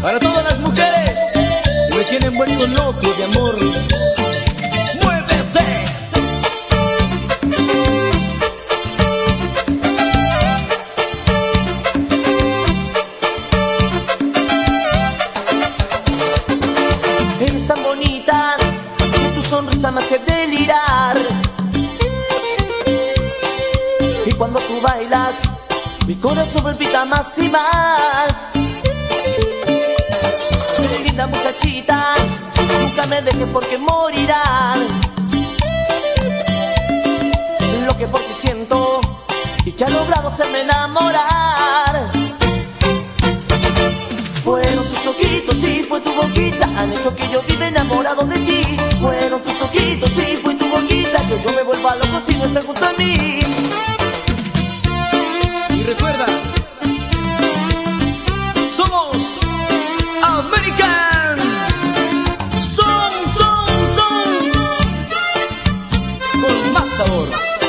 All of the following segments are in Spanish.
Para todas las mujeres que me tienen vuelto loco de amor. ¡Muévete! Eres tan bonita, tu sonrisa me hace delirar. Y cuando tú bailas, mi corazón palpita más y más. Linda muchachita, nunca me dejes porque morirán. Lo que por ti siento y que ha logrado hacerme enamorar. Fueron tus ojitos y fue tu boquita, han hecho que yo viva enamorado de ti. Fueron tus ojitos y fue tu boquita, que yo me vuelva loco si no estás junto a mí. Y recuerda, somos American. Son con más sabor.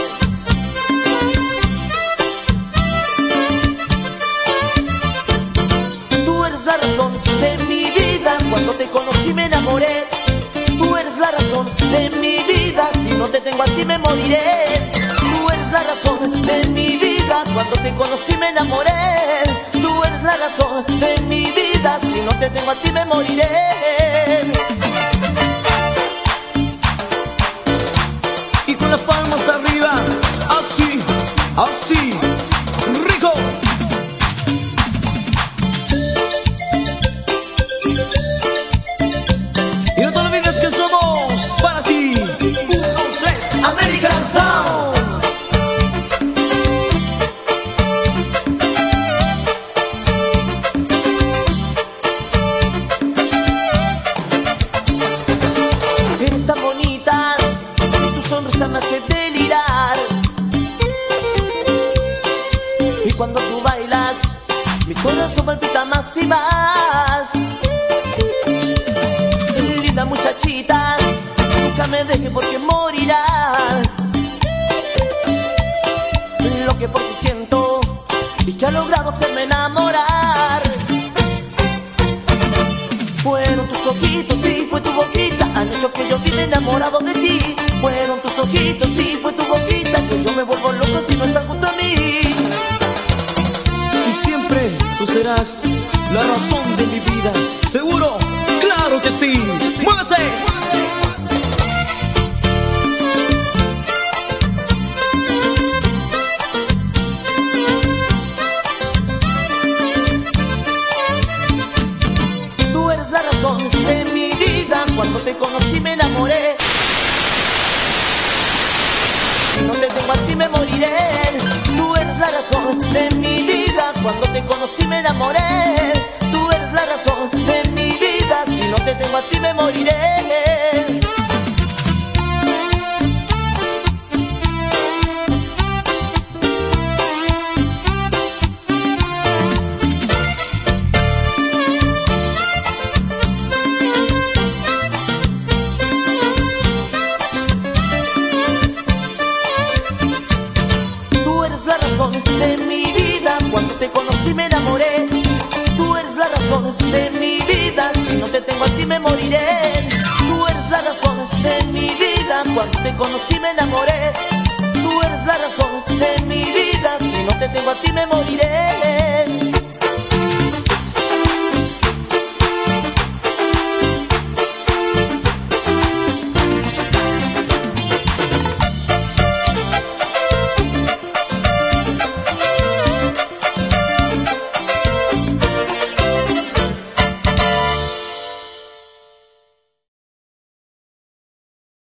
Tú eres la razón de mi vida, cuando te conocí me enamoré. Tú eres la razón de mi vida, si no te tengo a ti me moriré. Tú eres la razón de mi vida, cuando te conocí me enamoré. Tú eres la razón de mi vida, si no te tengo a ti me moriré. Y con las palmas arriba, así, así, rico. Y no te olvides que somos para ti. 1, 2, 3, American Sound. Eres tan bonita, tu sonrisa me hace delirar. Y cuando tú bailas, mi corazón palpita más y más. Linda muchachita, nunca me dejes porque morirás. Lo que por ti siento y que ha logrado hacerme enamorar. Fueron tus ojitos y fue tu boquita, han hecho que yo viva enamorado de ti. Fueron tus ojitos y fue tu boquita, que yo me vuelvo loco si no estás junto a mí. y siempre tú serás la razón de mi vida. ¿Seguro? ¡Claro que sí! ¡Muévete!